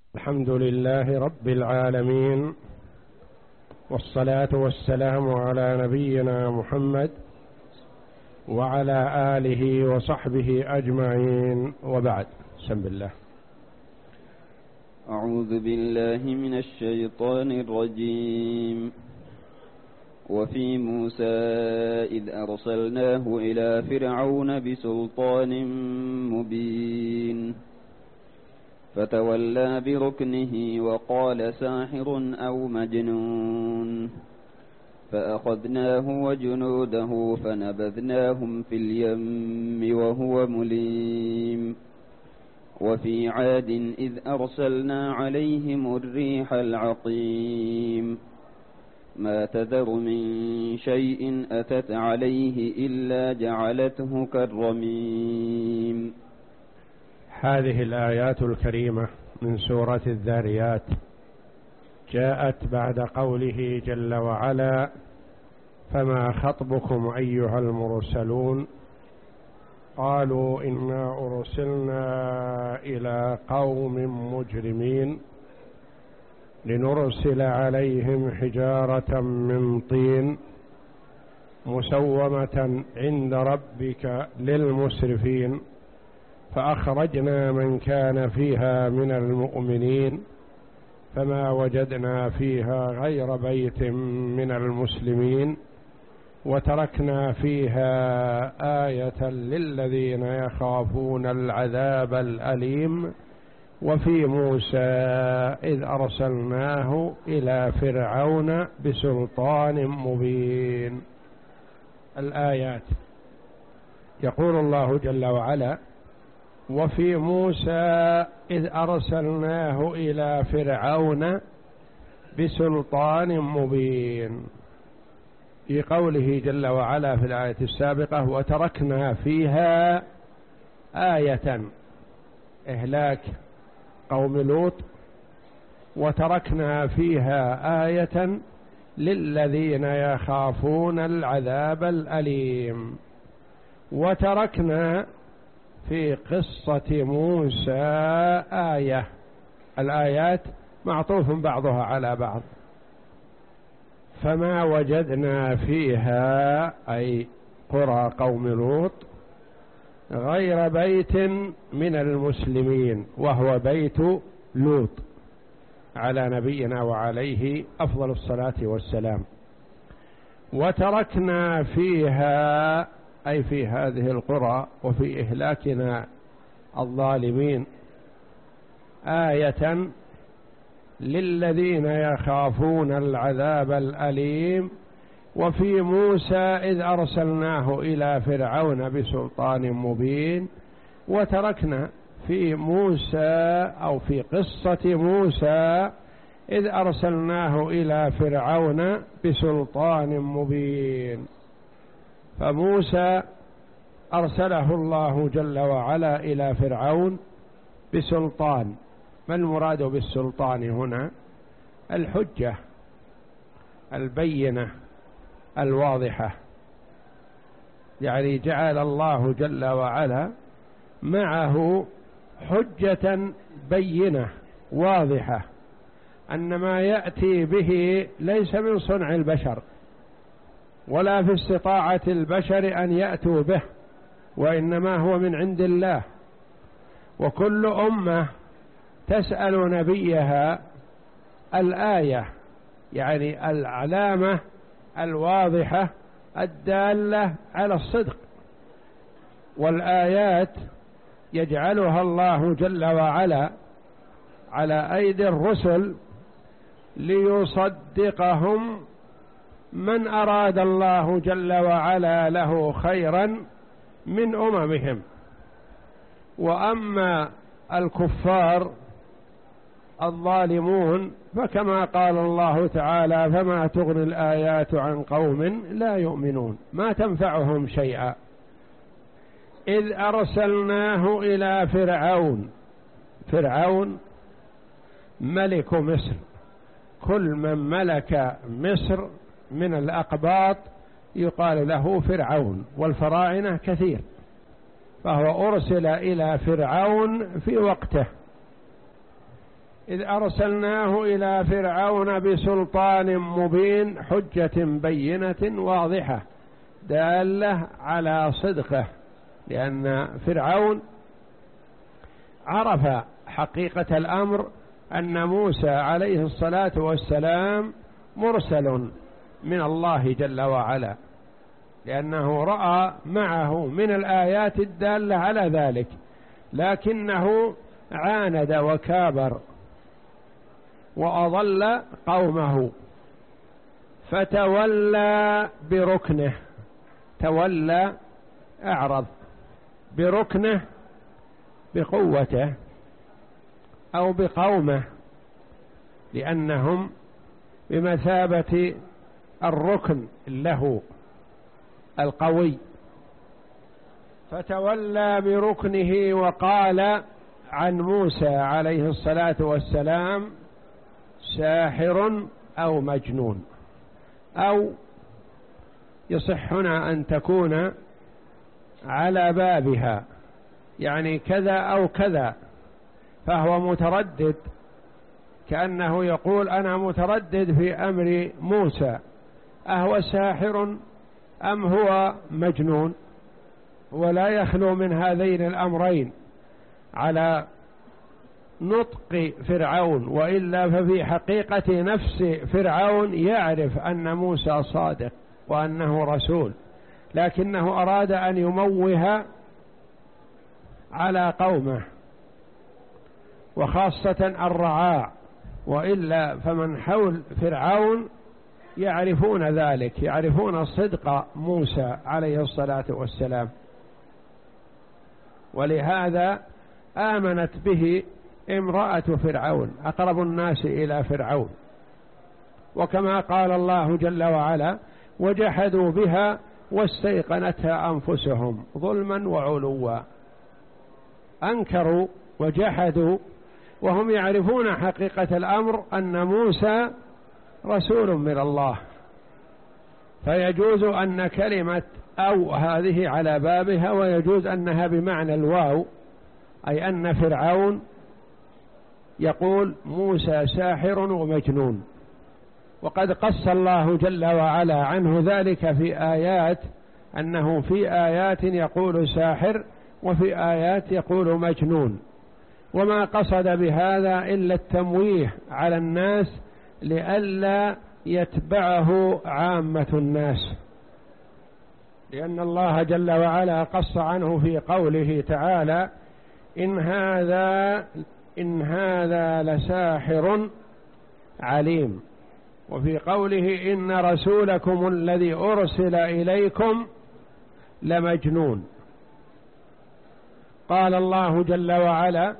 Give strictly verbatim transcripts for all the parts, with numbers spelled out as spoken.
الحمد لله رب العالمين، والصلاة والسلام على نبينا محمد وعلى آله وصحبه أجمعين، وبعد. بسم الله. أعوذ بالله من الشيطان الرجيم. وفي موسى إذ أرسلناه إلى فرعون بسلطان مبين فتولى بركنه وقال ساحر أو مجنون، فأخذناه وجنوده فنبذناهم في اليم وهو مليم. وفي عاد إذ أرسلنا عليهم الريح العقيم، ما تذر من شيء أتت عليه إلا جعلته كالرميم. هذه الآيات الكريمة من سورة الذاريات جاءت بعد قوله جل وعلا: فما خطبكم أيها المرسلون؟ قالوا إنا أرسلنا إلى قوم مجرمين لنرسل عليهم حجارة من طين مسومة عند ربك للمسرفين، فأخرجنا من كان فيها من المؤمنين فما وجدنا فيها غير بيت من المسلمين وتركنا فيها آية للذين يخافون العذاب الأليم. وفي موسى إذ أرسلناه إلى فرعون بسلطان مبين. الآيات. يقول الله جل وعلا: وفي موسى إذ أرسلناه إلى فرعون بسلطان مبين. في قوله جل وعلا في الآية السابقة: وتركنا فيها آية، إهلاك قوم لوط، وتركنا فيها آية للذين يخافون العذاب الأليم. وتركنا في قصة موسى آية. الآيات معطوف بعضها على بعض. فما وجدنا فيها أي قرى قوم لوط غير بيت من المسلمين، وهو بيت لوط على نبينا وعليه أفضل الصلاة والسلام. وتركنا فيها أي في هذه القرى وفي إهلاكنا الظالمين آية للذين يخافون العذاب الأليم. وفي موسى إذ أرسلناه إلى فرعون بسلطان مبين. وتركنا في موسى أو في قصة موسى إذ أرسلناه إلى فرعون بسلطان مبين. فموسى أرسله الله جل وعلا إلى فرعون بسلطان. ما المراد بالسلطان هنا؟ الحجة البينة الواضحة، يعني جعل الله جل وعلا معه حجة بينة واضحة أن ما يأتي به ليس من صنع البشر ولا في استطاعة البشر أن يأتوا به، وإنما هو من عند الله. وكل أمة تسأل نبيها الآية، يعني العلامة الواضحة الدالة على الصدق. والآيات يجعلها الله جل وعلا على أيدي الرسل ليصدقهم من أراد الله جل وعلا له خيرا من أممهم. وأما الكفار الظالمون فكما قال الله تعالى: فما تغني الآيات عن قوم لا يؤمنون، ما تنفعهم شيئا. إذ أرسلناه إلى فرعون. فرعون ملك مصر، كل من ملك مصر من الأقباط يقال له فرعون، والفراعنة كثير، فهو أرسل إلى فرعون في وقته. إذ أرسلناه إلى فرعون بسلطان مبين حجة بينة واضحة دالة على صدقه، لأن فرعون عرف حقيقة الأمر أن موسى عليه الصلاة والسلام مرسل من الله جل وعلا، لأنه رأى معه من الآيات الدالة على ذلك، لكنه عاند وكابر وأضل قومه فتولى بركنه، تولى أعرض بركنه بقوته أو بقومه، لأنهم بمثابة الركن له القوي، فتولى بركنه وقال عن موسى عليه الصلاة والسلام ساحر أو مجنون، أو يصحنا أن تكون على بابها، يعني كذا أو كذا، فهو متردد، كأنه يقول أنا متردد في أمر موسى، أهو ساحر أم هو مجنون؟ ولا يخلو من هذين الأمرين على نطق فرعون، وإلا ففي حقيقة نفس فرعون يعرف أن موسى صادق وأنه رسول، لكنه أراد أن يموه على قومه وخاصة الرعاع، وإلا فمن حول فرعون يعرفون ذلك، يعرفون صدق موسى عليه الصلاة والسلام، ولهذا آمنت به امرأة فرعون أقرب الناس إلى فرعون، وكما قال الله جل وعلا وجحدوا بها واستيقنتها أنفسهم ظلما وعلوا، أنكروا وجحدوا وهم يعرفون حقيقة الأمر أن موسى رسول من الله، فيجوز أن كلمة أو هذه على بابها، ويجوز أنها بمعنى الواو، أي أن فرعون يقول موسى ساحر ومجنون، وقد قص الله جل وعلا عنه ذلك في آيات، أنه في آيات يقول ساحر وفي آيات يقول مجنون، وما قصد بهذا إلا التمويه على الناس لئلا يتبعه عامة الناس، لأن الله جل وعلا قص عنه في قوله تعالى إن هذا إن هذا لساحر عليم، وفي قوله إن رسولكم الذي أرسل إليكم لمجنون. قال الله جل وعلا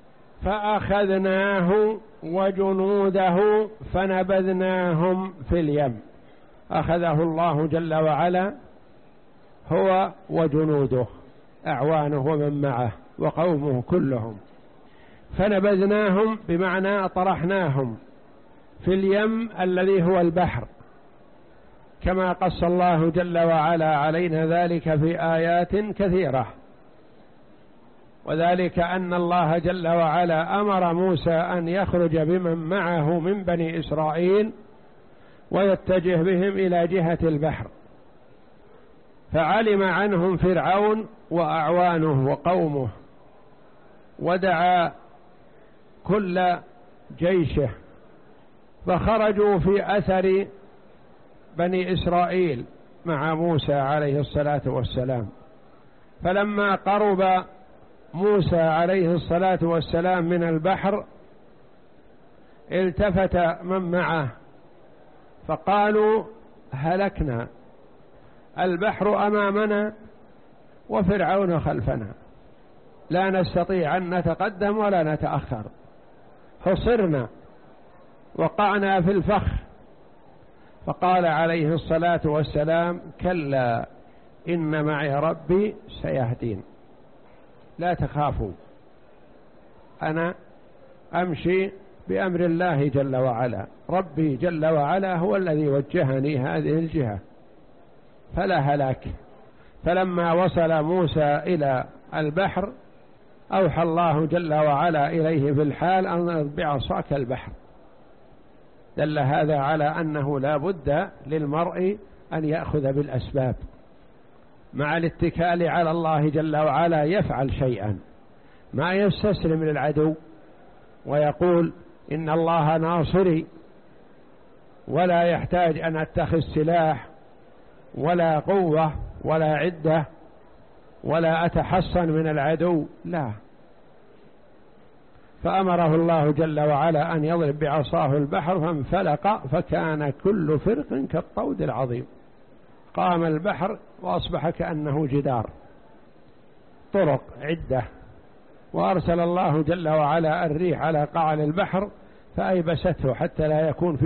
فأخذناه وجنوده فنبذناهم في اليم، أخذه الله جل وعلا هو وجنوده أعوانه ومن معه وقومه كلهم، فنبذناهم بمعنى طرحناهم في اليم الذي هو البحر، كما قص الله جل وعلا علينا ذلك في آيات كثيرة، وذلك أن الله جل وعلا أمر موسى أن يخرج بمن معه من بني إسرائيل ويتجه بهم إلى جهة البحر، فعلم عنهم فرعون وأعوانه وقومه، ودعا كل جيشه، فخرجوا في أثر بني إسرائيل مع موسى عليه الصلاة والسلام. فلما قرب موسى عليه الصلاة والسلام من البحر التفت من معه فقالوا هلكنا، البحر أمامنا وفرعون خلفنا، لا نستطيع أن نتقدم ولا نتأخر، حصرنا وقعنا في الفخ. فقال عليه الصلاة والسلام كلا إن معي ربي سيهدين، لا تخافوا، أنا أمشي بأمر الله جل وعلا، ربي جل وعلا هو الذي وجهني هذه الجهة، فلا هلاك. فلما وصل موسى إلى البحر أوحى الله جل وعلا إليه في الحال أن اضرب بعصاك البحر. دل هذا على أنه لا بد للمرء أن يأخذ بالأسباب، مع الاتكال على الله جل وعلا يفعل شيئا، ما يستسلم للعدو ويقول إن الله ناصري ولا يحتاج أن أتخذ سلاح ولا قوة ولا عدة ولا أتحصن من العدو، لا. فأمره الله جل وعلا أن يضرب بعصاه البحر فانفلق فكان كل فرق كالطود العظيم. قام البحر وأصبح كأنه جدار، طرق عدة. وأرسل الله جل وعلا الريح على قعر البحر فأيبسته حتى لا يكون في